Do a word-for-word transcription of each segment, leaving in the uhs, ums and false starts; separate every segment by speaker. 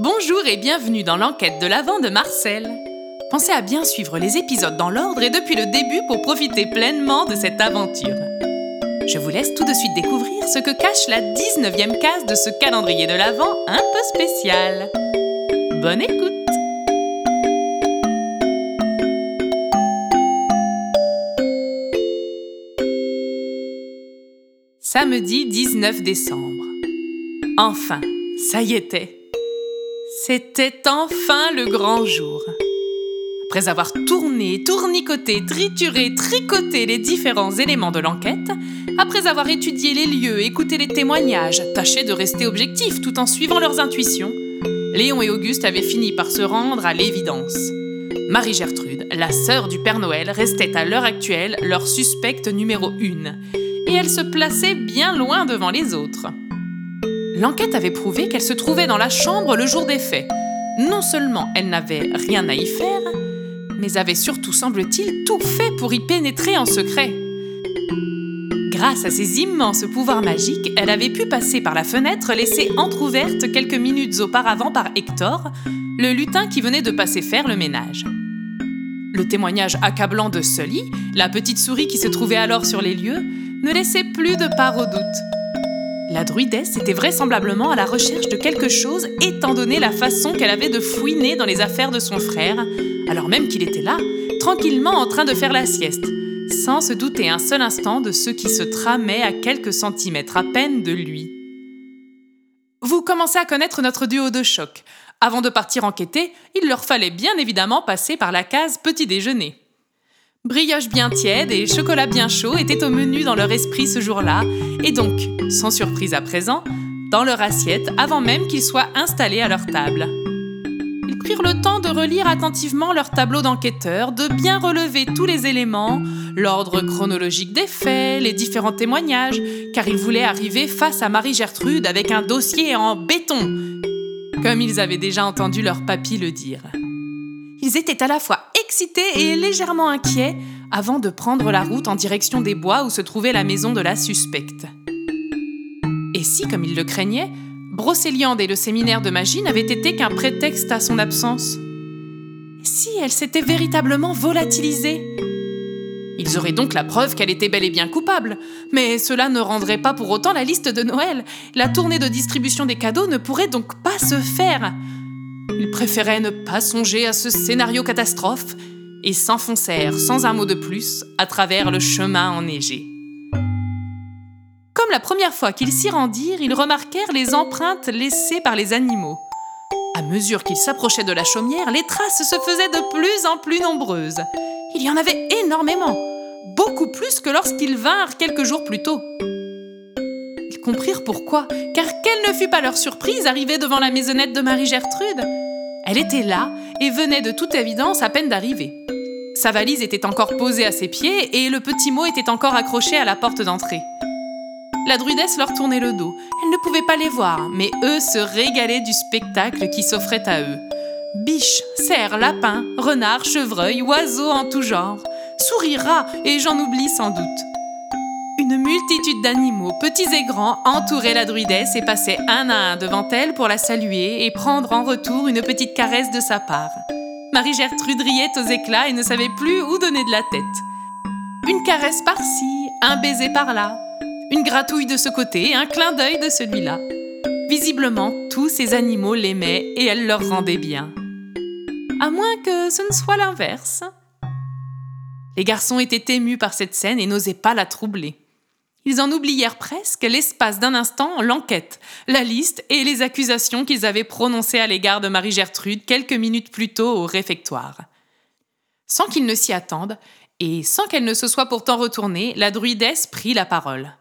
Speaker 1: Bonjour et bienvenue dans l'enquête de l'Avent de Marcel. Pensez à bien suivre les épisodes dans l'ordre et depuis le début pour profiter pleinement de cette aventure. Je vous laisse tout de suite découvrir ce que cache la dix-neuvième case de ce calendrier de l'Avent un peu spécial. Bonne écoute! Samedi dix-neuf décembre. Enfin, ça y était. C'était enfin le grand jour. Après avoir tourné, tournicoté, trituré, tricoté les différents éléments de l'enquête, après avoir étudié les lieux, écouté les témoignages, tâché de rester objectifs tout en suivant leurs intuitions, Léon et Auguste avaient fini par se rendre à l'évidence. Marie-Gertrude, la sœur du Père Noël, restait à l'heure actuelle leur suspecte numéro une, et elle se plaçait bien loin devant les autres. L'enquête avait prouvé qu'elle se trouvait dans la chambre le jour des faits. Non seulement elle n'avait rien à y faire, mais avait surtout, semble-t-il, tout fait pour y pénétrer en secret. Grâce à ses immenses pouvoirs magiques, elle avait pu passer par la fenêtre laissée entr'ouverte quelques minutes auparavant par Hector, le lutin qui venait de passer faire le ménage. Le témoignage accablant de Sully, la petite souris qui se trouvait alors sur les lieux, ne laissait plus de part au doute. La druidesse était vraisemblablement à la recherche de quelque chose étant donné la façon qu'elle avait de fouiner dans les affaires de son frère, alors même qu'il était là, tranquillement en train de faire la sieste, sans se douter un seul instant de ce qui se tramait à quelques centimètres à peine de lui. Vous commencez à connaître notre duo de choc. Avant de partir enquêter, il leur fallait bien évidemment passer par la case petit déjeuner. Brioche bien tiède et chocolat bien chaud étaient au menu dans leur esprit ce jour-là, et donc, sans surprise à présent, dans leur assiette avant même qu'ils soient installés à leur table. Ils prirent le temps de relire attentivement leur tableau d'enquêteur, de bien relever tous les éléments, l'ordre chronologique des faits, les différents témoignages, car ils voulaient arriver face à Marie-Gertrude avec un dossier en béton, comme ils avaient déjà entendu leur papy le dire. Ils étaient à la fois excités et légèrement inquiets avant de prendre la route en direction des bois où se trouvait la maison de la suspecte. Et si, comme ils le craignaient, Brocéliande et le séminaire de magie n'avaient été qu'un prétexte à son absence? Et si elle s'était véritablement volatilisée? Ils auraient donc la preuve qu'elle était bel et bien coupable, mais cela ne rendrait pas pour autant la liste de Noël. La tournée de distribution des cadeaux ne pourrait donc pas se faire. Ils préféraient ne pas songer à ce scénario catastrophe et s'enfoncèrent sans un mot de plus à travers le chemin enneigé. Comme la première fois qu'ils s'y rendirent, ils remarquèrent les empreintes laissées par les animaux. À mesure qu'ils s'approchaient de la chaumière, les traces se faisaient de plus en plus nombreuses. Il y en avait énormément, beaucoup plus que lorsqu'ils vinrent quelques jours plus tôt. Ils comprirent pourquoi, car quelle ne fut pas leur surprise arrivée devant la maisonnette de Marie-Gertrude. Elle était là et venait de toute évidence à peine d'arriver. Sa valise était encore posée à ses pieds et le petit mot était encore accroché à la porte d'entrée. La druidesse leur tournait le dos. Elle ne pouvait pas les voir, mais eux se régalaient du spectacle qui s'offrait à eux. Biches, cerfs, lapins, renards, chevreuils, oiseaux en tout genre, souris, rats et j'en oublie sans doute. Une multitude d'animaux, petits et grands, entouraient la druidesse et passaient un à un devant elle pour la saluer et prendre en retour une petite caresse de sa part. Marie-Gertrude riait aux éclats et ne savait plus où donner de la tête. Une caresse par-ci, un baiser par-là, une gratouille de ce côté, un clin d'œil de celui-là. Visiblement, tous ces animaux l'aimaient et elle leur rendait bien. À moins que ce ne soit l'inverse. Les garçons étaient émus par cette scène et n'osaient pas la troubler. Ils en oublièrent presque, l'espace d'un instant, l'enquête, la liste et les accusations qu'ils avaient prononcées à l'égard de Marie-Gertrude quelques minutes plus tôt au réfectoire. Sans qu'ils ne s'y attendent, et sans qu'elle ne se soit pourtant retournée, la druidesse prit la parole.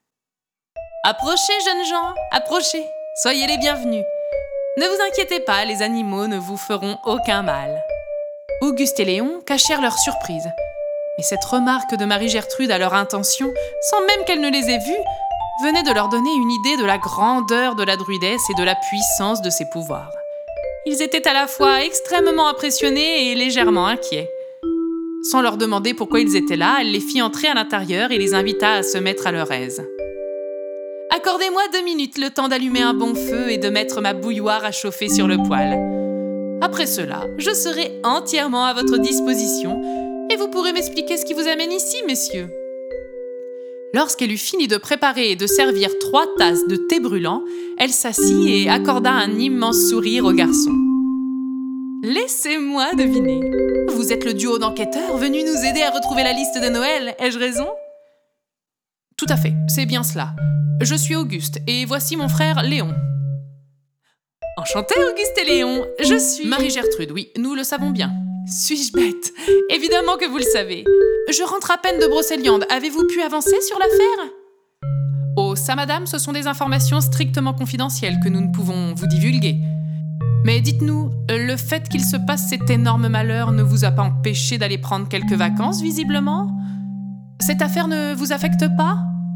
Speaker 1: « Approchez, jeunes gens, approchez, soyez les bienvenus. Ne vous inquiétez pas, les animaux ne vous feront aucun mal. » Auguste et Léon cachèrent leur surprise. Mais cette remarque de Marie-Gertrude à leur intention, sans même qu'elle ne les ait vus, venait de leur donner une idée de la grandeur de la druidesse et de la puissance de ses pouvoirs. Ils étaient à la fois extrêmement impressionnés et légèrement inquiets. Sans leur demander pourquoi ils étaient là, elle les fit entrer à l'intérieur et les invita à se mettre à leur aise. « Accordez-moi deux minutes, le temps d'allumer un bon feu et de mettre ma bouilloire à chauffer sur le poêle. Après cela, je serai entièrement à votre disposition et vous pourrez m'expliquer ce qui vous amène ici, messieurs. » Lorsqu'elle eut fini de préparer et de servir trois tasses de thé brûlant, elle s'assit et accorda un immense sourire au garçon. « Laissez-moi deviner. Vous êtes le duo d'enquêteurs venus nous aider à retrouver la liste de Noël, ai-je raison ?»« Tout à fait, c'est bien cela. Je suis Auguste et voici mon frère Léon. » « Enchanté, Auguste et Léon. Je suis... » « Marie-Gertrude, oui, nous le savons bien. » « Suis-je bête? Évidemment que vous le savez. Je rentre à peine de Brocéliande. Avez-vous pu avancer sur l'affaire ? » « Oh, ça, madame, ce sont des informations strictement confidentielles que nous ne pouvons vous divulguer. Mais dites-nous, le fait qu'il se passe cet énorme malheur ne vous a pas empêché d'aller prendre quelques vacances, visiblement ? Cette affaire ne vous affecte pas ?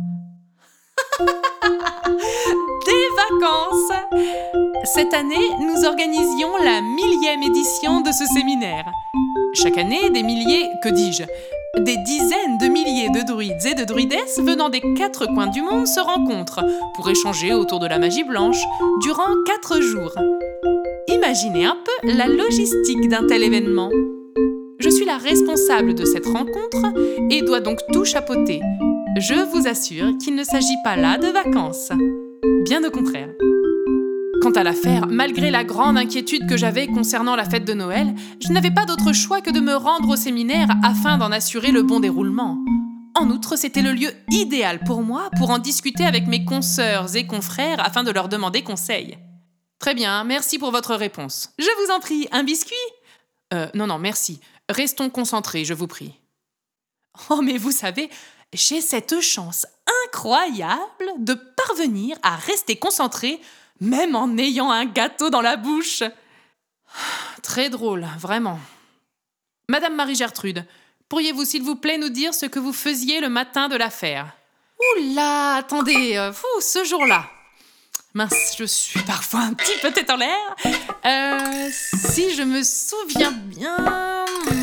Speaker 1: Des vacances ! Cette année, nous organisions la millième édition de ce séminaire. Chaque année, des milliers, que dis-je, des dizaines de milliers de druides et de druidesses venant des quatre coins du monde se rencontrent pour échanger autour de la magie blanche durant quatre jours. Imaginez un peu la logistique d'un tel événement. Je suis la responsable de cette rencontre et dois donc tout chapeauter. Je vous assure qu'il ne s'agit pas là de vacances. Bien au contraire. Quant à l'affaire, malgré la grande inquiétude que j'avais concernant la fête de Noël, je n'avais pas d'autre choix que de me rendre au séminaire afin d'en assurer le bon déroulement. En outre, c'était le lieu idéal pour moi pour en discuter avec mes consoeurs et confrères afin de leur demander conseil. Très bien, merci pour votre réponse. Je vous en prie, un biscuit ? Euh, non, non, merci. Restons concentrés, je vous prie. Oh, mais vous savez, j'ai cette chance incroyable de parvenir à rester concentré même en ayant un gâteau dans la bouche. Très drôle, vraiment. Madame Marie-Gertrude, pourriez-vous s'il vous plaît nous dire ce que vous faisiez le matin de l'affaire ? Oula, attendez, euh, fou, ce jour-là. Mince, je suis parfois un petit peu tête en l'air. Euh, si je me souviens bien...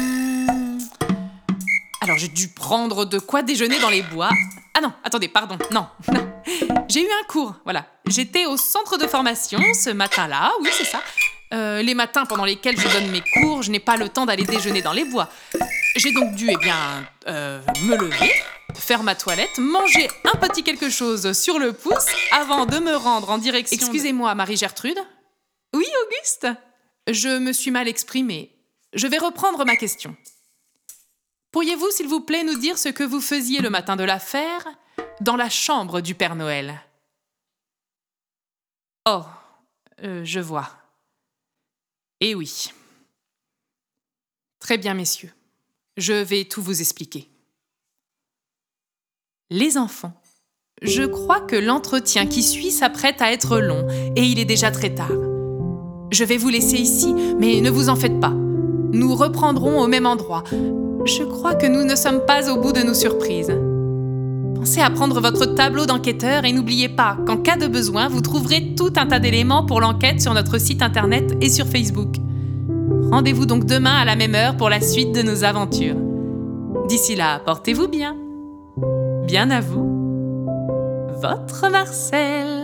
Speaker 1: Alors, j'ai dû prendre de quoi déjeuner dans les bois. Ah non, attendez, pardon, non. J'ai eu un cours, voilà. J'étais au centre de formation ce matin-là, oui, c'est ça. Euh, les matins pendant lesquels je donne mes cours, je n'ai pas le temps d'aller déjeuner dans les bois. J'ai donc dû, eh bien, euh, me lever, faire ma toilette, manger un petit quelque chose sur le pouce avant de me rendre en direction... Excusez-moi, Marie-Gertrude ? Oui, Auguste ? Je me suis mal exprimée. Je vais reprendre ma question. Pourriez-vous, s'il vous plaît, nous dire ce que vous faisiez le matin de l'affaire dans la chambre du Père Noël ? Oh, euh, je vois. Eh oui. Très bien, messieurs. Je vais tout vous expliquer. Les enfants, je crois que l'entretien qui suit s'apprête à être long et il est déjà très tard. Je vais vous laisser ici, mais ne vous en faites pas. Nous reprendrons au même endroit. Je crois que nous ne sommes pas au bout de nos surprises. Pensez à prendre votre tableau d'enquêteur et n'oubliez pas qu'en cas de besoin, vous trouverez tout un tas d'éléments pour l'enquête sur notre site internet et sur Facebook. Rendez-vous donc demain à la même heure pour la suite de nos aventures. D'ici là, portez-vous bien. Bien à vous. Votre Marcel.